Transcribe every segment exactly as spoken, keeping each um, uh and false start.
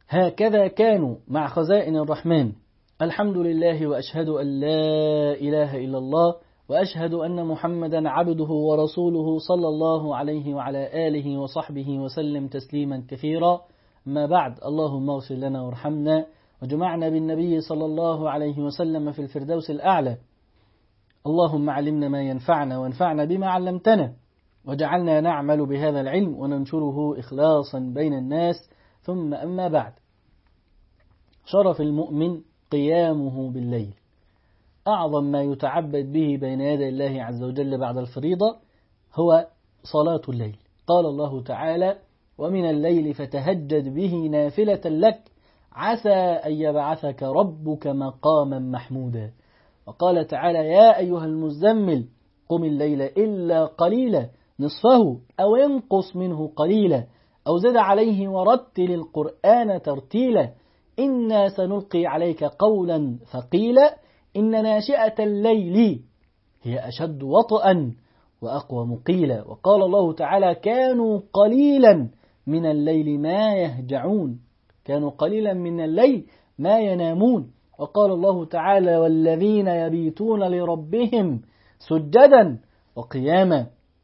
هكذا كانوا مع خزائن الرحمن. الحمد لله، وأشهد أن لا إله إلا الله، وأشهد أن محمدا عبده ورسوله صلى الله عليه وعلى آله وصحبه وسلم تسليما كثيرا. ما بعد، اللهم اغفر لنا وارحمنا وجمعنا بالنبي صلى الله عليه وسلم في الفردوس الأعلى. اللهم علمنا ما ينفعنا وانفعنا بما علمتنا، وجعلنا نعمل بهذا العلم وننشره إخلاصا بين الناس. ثم أما بعد، شرف المؤمن قيامه بالليل. أعظم ما يتعبد به بين يدي الله عز وجل بعد الفريضة هو صلاة الليل. قال الله تعالى: ومن الليل فتهجد به نافلة لك عسى أن يبعثك ربك مقاما محمودا. وقال تعالى: يا أيها المزمل قم الليل إلا قليلا نصفه أو ينقص منه قليلا أو زد عليه ورتل القرآن ترتيلا إنا سنلقي عليك قولا ثقيلا إن ناشئة الليل هي أشد وطئا وأقوم قيلا. وقال الله تعالى: كانوا قليلا من الليل ما يهجعون، كانوا قليلا من الليل ما ينامون. وقال الله تعالى: والذين يبيتون لربهم سجدا وقياما.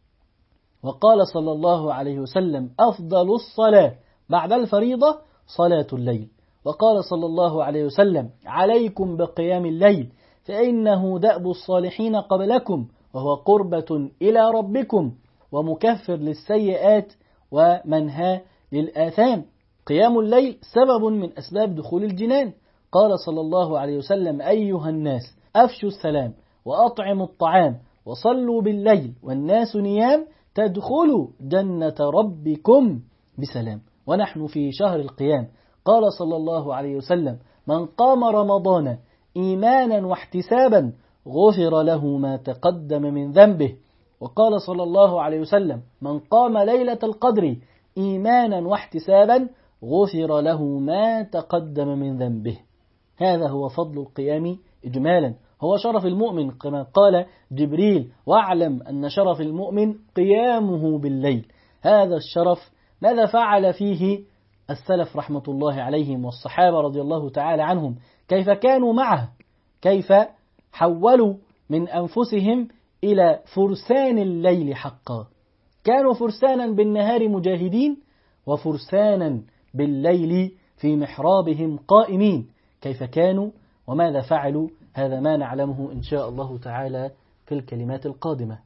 وقال صلى الله عليه وسلم: أفضل الصلاة بعد الفريضة صلاة الليل. وقال صلى الله عليه وسلم: عليكم بقيام الليل فإنه دأب الصالحين قبلكم وهو قربة إلى ربكم ومكفر للسيئات ومنهى للآثام. قيام الليل سبب من أسباب دخول الجنان. قال صلى الله عليه وسلم: أيها الناس أفشوا السلام وأطعموا الطعام وصلوا بالليل والناس نيام تدخلوا جنة ربكم بسلام. ونحن في شهر القيام. قال صلى الله عليه وسلم: من قام رمضان إيمانا واحتسابا غفر له ما تقدم من ذنبه. وقال صلى الله عليه وسلم: من قام ليلة القدر إيمانا واحتسابا غفر له ما تقدم من ذنبه. هذا هو فضل القيام إجمالا، هو شرف المؤمن كما قال جبريل: واعلم أن شرف المؤمن قيامه بالليل. هذا الشرف ماذا فعل فيه السلف رحمة الله عليهم والصحابة رضي الله تعالى عنهم؟ كيف كانوا معه؟ كيف حولوا من أنفسهم إلى فرسان الليل حقا؟ كانوا فرسانا بالنهار مجاهدين وفرسانا بالليل في محرابهم قائمين. كيف كانوا وماذا فعلوا؟ هذا ما نعلمه إن شاء الله تعالى في الكلمات القادمة.